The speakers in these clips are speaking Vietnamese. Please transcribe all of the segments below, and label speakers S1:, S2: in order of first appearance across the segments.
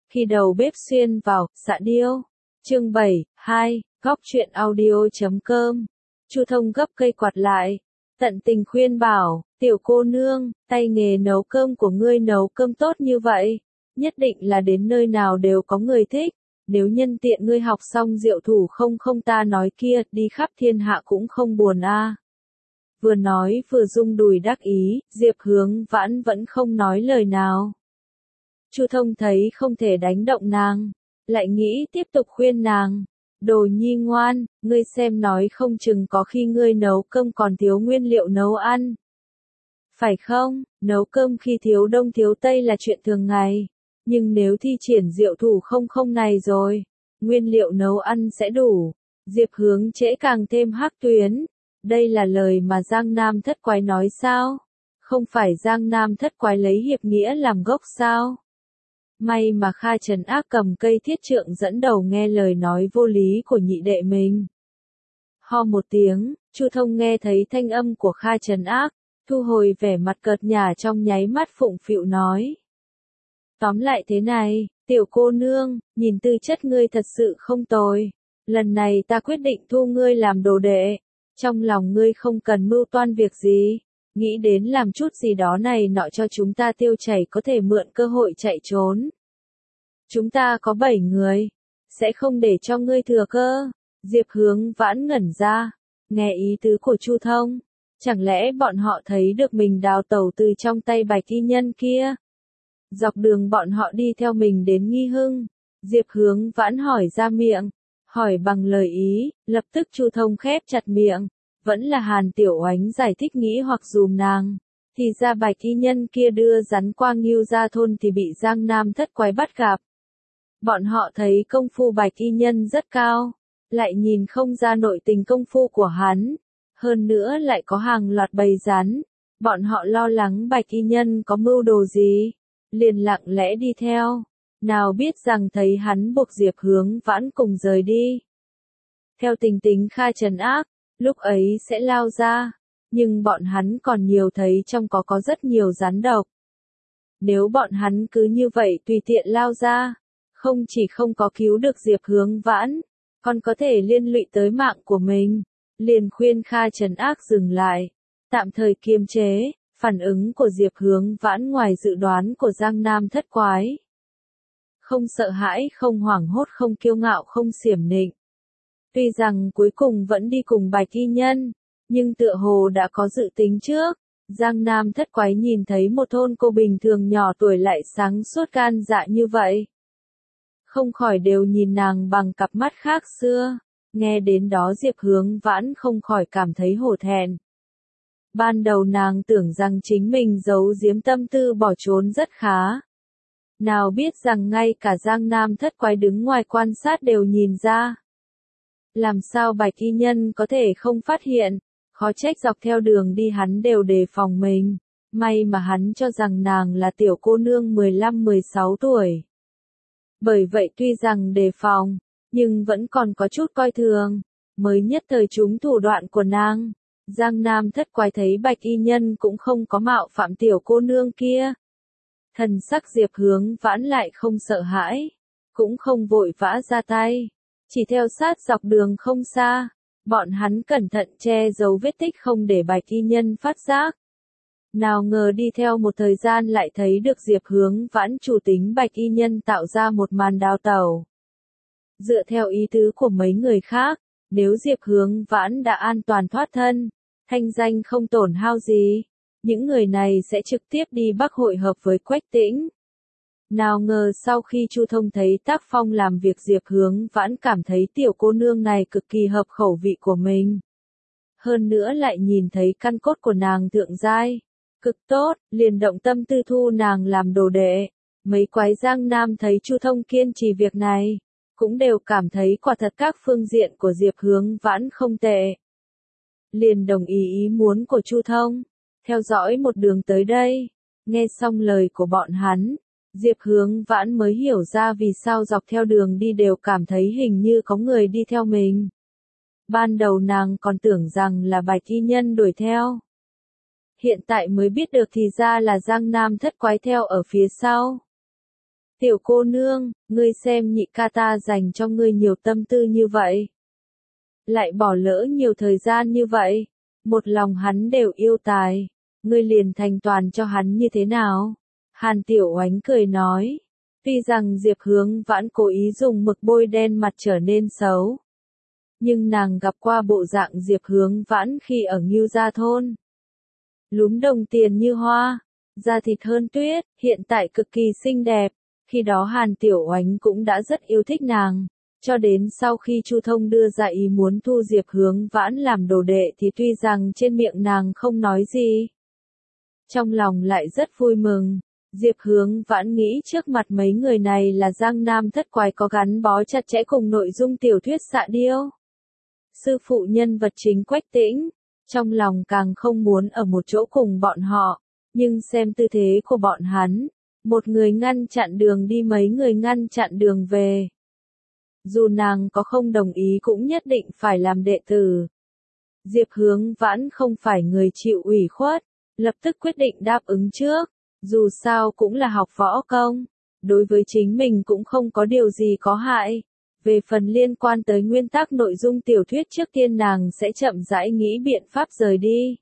S1: Khi đầu bếp xuyên vào, xạ điêu. Chương 7, 2, góc truyện audio.com. Chu Thông gấp cây quạt lại, tận tình khuyên bảo, tiểu cô nương, tay nghề nấu cơm của ngươi nấu cơm tốt như vậy, nhất định là đến nơi nào đều có người thích, nếu nhân tiện ngươi học xong diệu thủ không ta nói kia, đi khắp thiên hạ cũng không buồn a. Vừa nói vừa rung đùi đắc ý, Diệp Hướng Vãn vẫn không nói lời nào. Chu Thông thấy không thể đánh động nàng, lại nghĩ tiếp tục khuyên nàng. Đồ nhi ngoan, ngươi xem nói không chừng có khi ngươi nấu cơm còn thiếu nguyên liệu nấu ăn. Phải không, nấu cơm khi thiếu đông thiếu tây là chuyện thường ngày. Nhưng nếu thi triển diệu thủ không này rồi, nguyên liệu nấu ăn sẽ đủ. Diệp Hướng trễ càng thêm hắc tuyến. Đây là lời mà Giang Nam Thất Quái nói sao? Không phải Giang Nam Thất Quái lấy hiệp nghĩa làm gốc sao? May mà Kha Trấn Ác cầm cây thiết trượng dẫn đầu nghe lời nói vô lý của nhị đệ mình. Ho một tiếng, Chu Thông nghe thấy thanh âm của Kha Trấn Ác, thu hồi vẻ mặt cợt nhả trong nháy mắt phụng phịu nói. Tóm lại thế này, tiểu cô nương, nhìn tư chất ngươi thật sự không tồi. Lần này ta quyết định thu ngươi làm đồ đệ. Trong lòng ngươi không cần mưu toan việc gì. Nghĩ đến làm chút gì đó này nọ cho chúng ta tiêu chảy có thể mượn cơ hội chạy trốn. Chúng ta có 7 người, sẽ không để cho ngươi thừa cơ. Diệp Hướng Vãn ngẩn ra, nghe ý tứ của Chu Thông, chẳng lẽ bọn họ thấy được mình đào tẩu từ trong tay Bạch Y Nhân kia? Dọc đường bọn họ đi theo mình đến Nghi Hưng, Diệp Hướng Vãn hỏi ra miệng, hỏi bằng lời ý, lập tức Chu Thông khép chặt miệng. Vẫn là Hàn Tiểu Oánh giải thích nghĩ hoặc dùm nàng, thì ra Bạch Y Nhân kia đưa rắn qua Ngưu ra thôn thì bị Giang Nam Thất Quái bắt gặp. Bọn họ thấy công phu Bạch Y Nhân rất cao, lại nhìn không ra nội tình công phu của hắn, hơn nữa lại có hàng loạt bầy rắn, bọn họ lo lắng Bạch Y Nhân có mưu đồ gì, liền lặng lẽ đi theo, nào biết rằng thấy hắn buộc Diệp Hướng Vãn cùng rời đi. Theo tình tính Kha Trấn Ác, lúc ấy sẽ lao ra, nhưng bọn hắn còn nhiều thấy trong có rất nhiều rắn độc. Nếu bọn hắn cứ như vậy tùy tiện lao ra, không chỉ không có cứu được Diệp Hướng Vãn, còn có thể liên lụy tới mạng của mình, liền khuyên Kha Trấn Ác dừng lại, tạm thời kiềm chế. Phản ứng của Diệp Hướng Vãn ngoài dự đoán của Giang Nam Thất Quái. Không sợ hãi, không hoảng hốt, không kiêu ngạo, không xiểm nịnh. Tuy rằng cuối cùng vẫn đi cùng Bạch Y Nhân, nhưng tựa hồ đã có dự tính trước. Giang Nam Thất Quái nhìn thấy một thôn cô bình thường nhỏ tuổi lại sáng suốt gan dạ như vậy. Không khỏi đều nhìn nàng bằng cặp mắt khác xưa. Nghe đến đó Diệp Hướng Vãn không khỏi cảm thấy hổ thẹn. Ban đầu nàng tưởng rằng chính mình giấu giếm tâm tư bỏ trốn rất khá. Nào biết rằng ngay cả Giang Nam Thất Quái đứng ngoài quan sát đều nhìn ra. Làm sao Bạch Y Nhân có thể không phát hiện, khó trách dọc theo đường đi hắn đều đề phòng mình. May mà hắn cho rằng nàng là tiểu cô nương 15-16 tuổi. Bởi vậy tuy rằng đề phòng, nhưng vẫn còn có chút coi thường, mới nhất thời trúng thủ đoạn của nàng. Giang Nam Thất Quái thấy Bạch Y Nhân cũng không có mạo phạm tiểu cô nương kia. Thần sắc Diệp Hướng Vãn lại không sợ hãi, cũng không vội vã ra tay, chỉ theo sát dọc đường không xa, bọn hắn cẩn thận che giấu vết tích không để Bạch Y Nhân phát giác. Nào ngờ đi theo một thời gian lại thấy được Diệp Hướng Vãn chủ tính Bạch Y Nhân tạo ra một màn đào tẩu. Dựa theo ý tứ của mấy người khác, nếu Diệp Hướng Vãn đã an toàn thoát thân, thanh danh không tổn hao gì, những người này sẽ trực tiếp đi Bắc hội hợp với Quách Tĩnh. Nào ngờ sau khi Chu Thông thấy tác phong làm việc Diệp Hướng Vãn cảm thấy tiểu cô nương này cực kỳ hợp khẩu vị của mình. Hơn nữa lại nhìn thấy căn cốt của nàng thượng giai, cực tốt, liền động tâm tư thu nàng làm đồ đệ. Mấy quái Giang Nam thấy Chu Thông kiên trì việc này, cũng đều cảm thấy quả thật các phương diện của Diệp Hướng Vãn không tệ. Liền đồng ý muốn của Chu Thông, theo dõi một đường tới đây. Nghe xong lời của bọn hắn, Diệp Hướng Vãn mới hiểu ra vì sao dọc theo đường đi đều cảm thấy hình như có người đi theo mình. Ban đầu nàng còn tưởng rằng là Bạch Y Nhân đuổi theo. Hiện tại mới biết được thì ra là Giang Nam Thất Quái theo ở phía sau. Tiểu cô nương, ngươi xem nhị ca ta dành cho ngươi nhiều tâm tư như vậy. Lại bỏ lỡ nhiều thời gian như vậy. Một lòng hắn đều yêu tài. Ngươi liền thành toàn cho hắn như thế nào? Hàn Tiểu Oánh cười nói. Tuy rằng Diệp Hướng Vãn cố ý dùng mực bôi đen mặt trở nên xấu. Nhưng nàng gặp qua bộ dạng Diệp Hướng Vãn khi ở Ngưu Gia Thôn. Lúm đồng tiền như hoa, da thịt hơn tuyết, hiện tại cực kỳ xinh đẹp. Khi đó Hàn Tiểu Oánh cũng đã rất yêu thích nàng. Cho đến sau khi Chu Thông đưa ra ý muốn thu Diệp Hướng Vãn làm đồ đệ thì tuy rằng trên miệng nàng không nói gì. Trong lòng lại rất vui mừng. Diệp Hướng Vãn nghĩ trước mặt mấy người này là Giang Nam Thất Quái có gắn bó chặt chẽ cùng nội dung tiểu thuyết Xạ Điêu. Sư phụ nhân vật chính Quách Tĩnh, trong lòng càng không muốn ở một chỗ cùng bọn họ, nhưng xem tư thế của bọn hắn, một người ngăn chặn đường đi mấy người ngăn chặn đường về. Dù nàng có không đồng ý cũng nhất định phải làm đệ tử. Diệp Hướng Vãn không phải người chịu ủy khuất, lập tức quyết định đáp ứng trước, dù sao cũng là học võ công, đối với chính mình cũng không có điều gì có hại. Về phần liên quan tới nguyên tắc nội dung tiểu thuyết trước tiên nàng sẽ chậm rãi nghĩ biện pháp rời đi.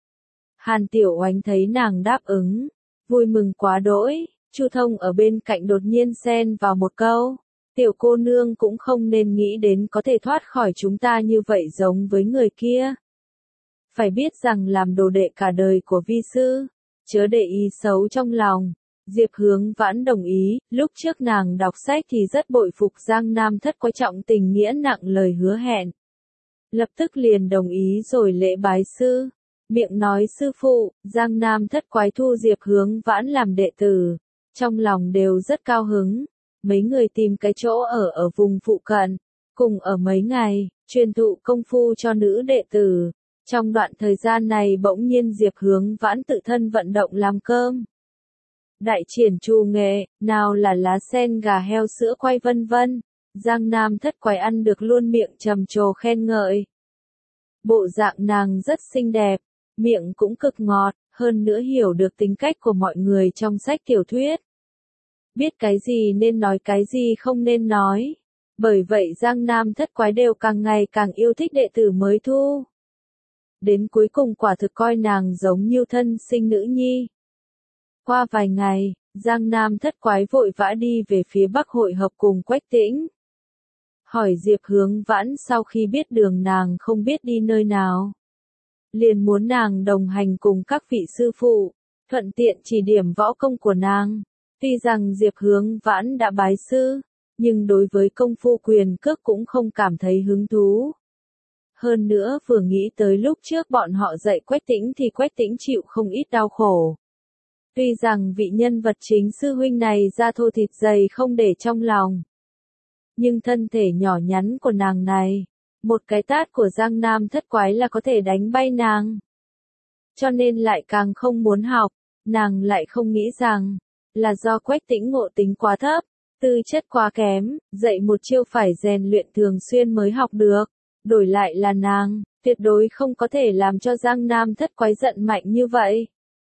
S1: Hàn Tiểu Oánh thấy nàng đáp ứng, vui mừng quá đỗi, Chu Thông ở bên cạnh đột nhiên xen vào một câu. Tiểu cô nương cũng không nên nghĩ đến có thể thoát khỏi chúng ta như vậy giống với người kia. Phải biết rằng làm đồ đệ cả đời của vi sư, chớ để ý xấu trong lòng. Diệp Hướng Vãn đồng ý, lúc trước nàng đọc sách thì rất bội phục Giang Nam Thất Quái trọng tình nghĩa nặng lời hứa hẹn. Lập tức liền đồng ý rồi lễ bái sư, miệng nói sư phụ, Giang Nam Thất Quái thu Diệp Hướng Vãn làm đệ tử, trong lòng đều rất cao hứng. Mấy người tìm cái chỗ ở vùng phụ cận, cùng ở mấy ngày, truyền thụ công phu cho nữ đệ tử. Trong đoạn thời gian này bỗng nhiên Diệp Hướng Vãn tự thân vận động làm cơm. Đại triển trù nghệ, nào là lá sen gà heo sữa quay vân vân. Giang Nam Thất Quái ăn được luôn miệng trầm trồ khen ngợi. Bộ dạng nàng rất xinh đẹp, miệng cũng cực ngọt, hơn nữa hiểu được tính cách của mọi người trong sách tiểu thuyết. Biết cái gì nên nói cái gì không nên nói. Bởi vậy Giang Nam Thất Quái đều càng ngày càng yêu thích đệ tử mới thu. Đến cuối cùng quả thực coi nàng giống như thân sinh nữ nhi. Qua vài ngày, Giang Nam Thất Quái vội vã đi về phía Bắc hội hợp cùng Quách Tĩnh. Hỏi Diệp Hướng Vãn sau khi biết đường nàng không biết đi nơi nào. Liền muốn nàng đồng hành cùng các vị sư phụ, thuận tiện chỉ điểm võ công của nàng. Tuy rằng Diệp Hướng Vãn đã bái sư, nhưng đối với công phu quyền cước cũng không cảm thấy hứng thú. Hơn nữa vừa nghĩ tới lúc trước bọn họ dạy Quách Tĩnh thì Quách Tĩnh chịu không ít đau khổ. Tuy rằng vị nhân vật chính sư huynh này da thô thịt dày không để trong lòng. Nhưng thân thể nhỏ nhắn của nàng này, một cái tát của Giang Nam Thất Quái là có thể đánh bay nàng. Cho nên lại càng không muốn học, nàng lại không nghĩ rằng, là do Quách Tĩnh ngộ tính quá thấp, tư chất quá kém, dạy một chiêu phải rèn luyện thường xuyên mới học được. Đổi lại là nàng, tuyệt đối không có thể làm cho Giang Nam Thất Quái giận mạnh như vậy.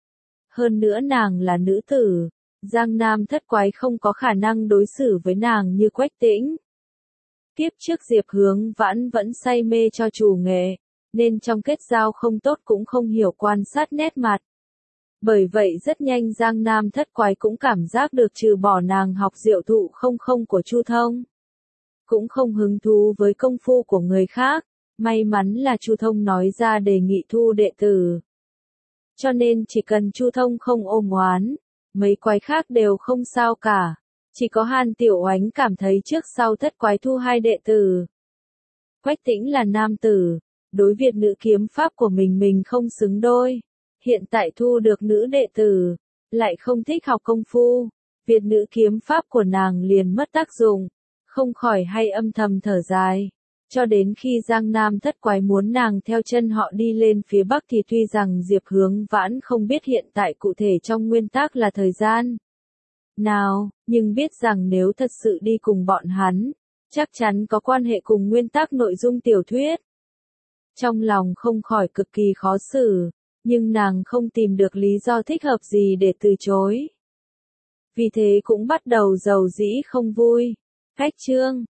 S1: Hơn nữa nàng là nữ tử, Giang Nam Thất Quái không có khả năng đối xử với nàng như Quách Tĩnh. Kiếp trước Diệp Hướng Vãn vẫn say mê cho chủ nghệ, nên trong kết giao không tốt cũng không hiểu quan sát nét mặt. Bởi vậy rất nhanh Giang Nam Thất Quái cũng cảm giác được trừ bỏ nàng học diệu thụ không của Chu Thông. Cũng không hứng thú với công phu của người khác, may mắn là Chu Thông nói ra đề nghị thu đệ tử. Cho nên chỉ cần Chu Thông không ôm oán, mấy quái khác đều không sao cả. Chỉ có Hàn Tiểu Oánh cảm thấy trước sau Thất Quái thu hai đệ tử. Quách Tĩnh là nam tử, đối Việt nữ kiếm pháp của mình không xứng đôi. Hiện tại thu được nữ đệ tử, lại không thích học công phu, Việt nữ kiếm pháp của nàng liền mất tác dụng, không khỏi hay âm thầm thở dài. Cho đến khi Giang Nam Thất Quái muốn nàng theo chân họ đi lên phía Bắc thì tuy rằng Diệp Hướng Vãn không biết hiện tại cụ thể trong nguyên tắc là thời gian nào, nhưng biết rằng nếu thật sự đi cùng bọn hắn, chắc chắn có quan hệ cùng nguyên tắc nội dung tiểu thuyết. Trong lòng không khỏi cực kỳ khó xử, nhưng nàng không tìm được lý do thích hợp gì để từ chối. vì thế cũng bắt đầu rầu rĩ không vui. Cách chương